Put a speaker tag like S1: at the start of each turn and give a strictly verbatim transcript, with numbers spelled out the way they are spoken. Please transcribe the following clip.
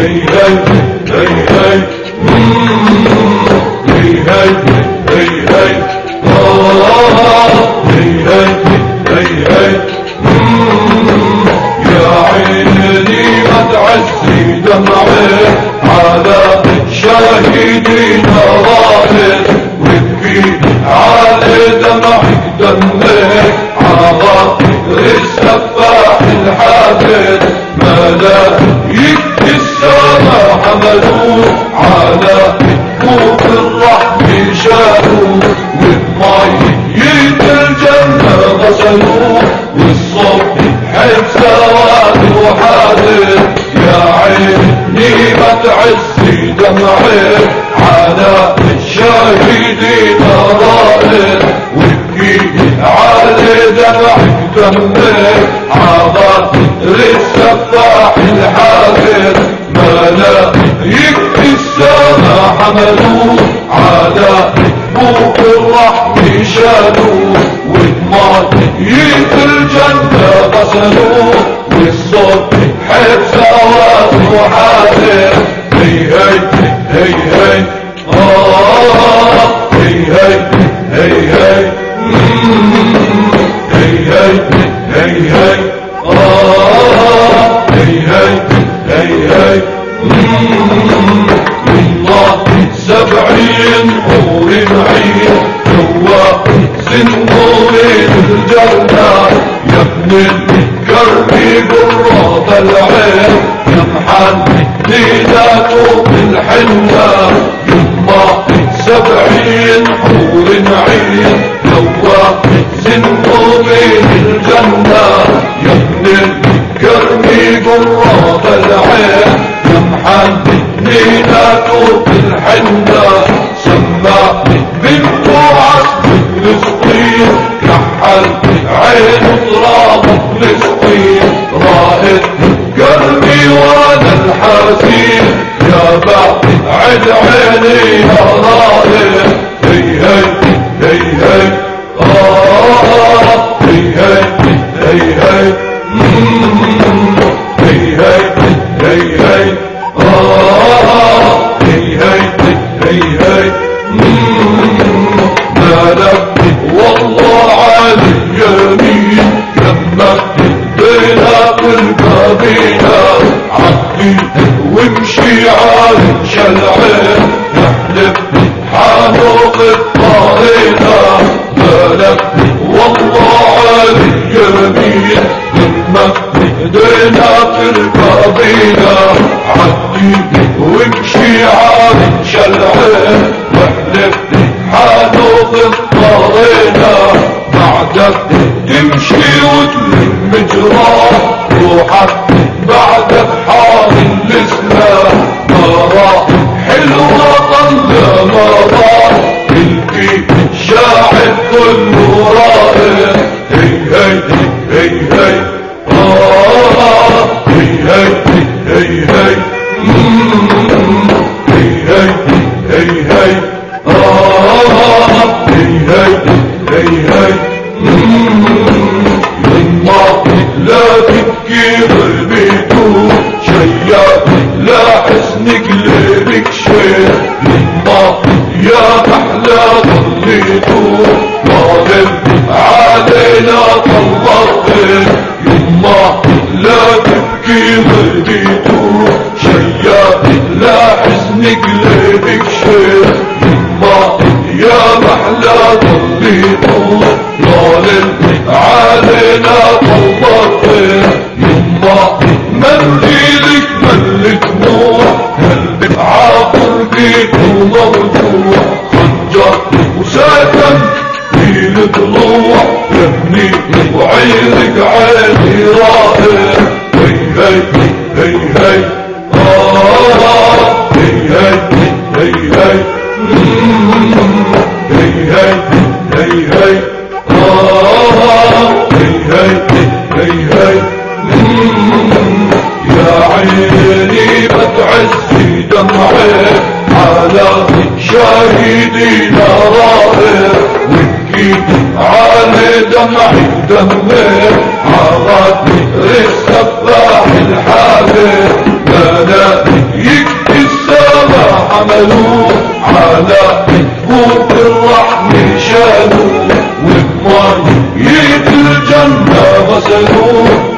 S1: هي هي هي هي هي هي هي آه هي هي هي يا عيني ما تعزي دمعي على شهيدي نظارت وابكي على دمعك دمك عواطر السفاح الحافظ ملايك السما حملوا على فوق الرحم شالوا وبمية الجنة غسلوا والصبح سواد وحادث يا عيني ما تعزي دمعي على الشهيدين رائد وابكي على دمعك دمك عواطر السفاح الحافظ ملايك السما حملوا على فوق الرحم شالوا وبمية الجنة غسلوا والصبح سواد وحادث هي هي هي هي آه هي هي هي هي هي هي هي هي آه هي هي هي هي والله سبعين حور عين هو سنور الجنة يا ابن الكرم قرة العين يا محني لا توق الحنة يما سبعين حور عين هو سنور الجنة يا ابن الكرم قرة العين يا محني لا توق الحنة سمعني بنت عصب فلسطين كحل عين تراب فلسطين راهد قلبي وانا الحزين يا بعد عد عيني يا راهد هي هي هي هي آه هي هي هي هي هي هي هي هي آه هي هي هي هي مالك والله علي يمين يمك بينا بالقبيلة عدي وامشي على شلعين نحلف حانوق الطريقة مالك والله علي يمين يمك بينا بالقبيلة عدي وامشي على شلعين نحلف حانوق الطريقة بعدك تمشي وتلم جراح روحك بعدك حار الاسلام مرة حلوة طلة مرة تلقي شاعر كله رائع هي هي هي هي آه هي هي هي هي هي هي هي هي آه هي هي هي هي يما لا تبكي غربته شياك لا حسنك ليلك شيء يما يا محلى ظليته ظالم علينا طلقت يما لا تبكي غربته شياك لا حسنك ليلك شيء يما يا محلى ظليته ظالم علينا طلقت يما مليلك ملت نور قلبك عاطر بيك وموجوع خنجر وساكن فيل طلوع يبني وعينك عيني رائع هي هي هي هي آه هي هي هي هي هي هي هي هي آه هي هي هي هي يا عيني ما تعزي دمعي على شهيدي نارائر وابكي على دمعي دمك عواطر السفاح الحافظ ملايك سنون